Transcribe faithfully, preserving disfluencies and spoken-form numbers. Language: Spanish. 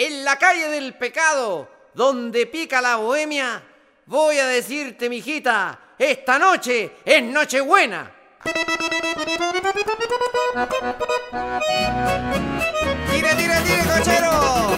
en la calle del pecado, donde pica la bohemia, voy a decirte, mijita, esta noche es Nochebuena. ¡Tire, tire, tire, cochero!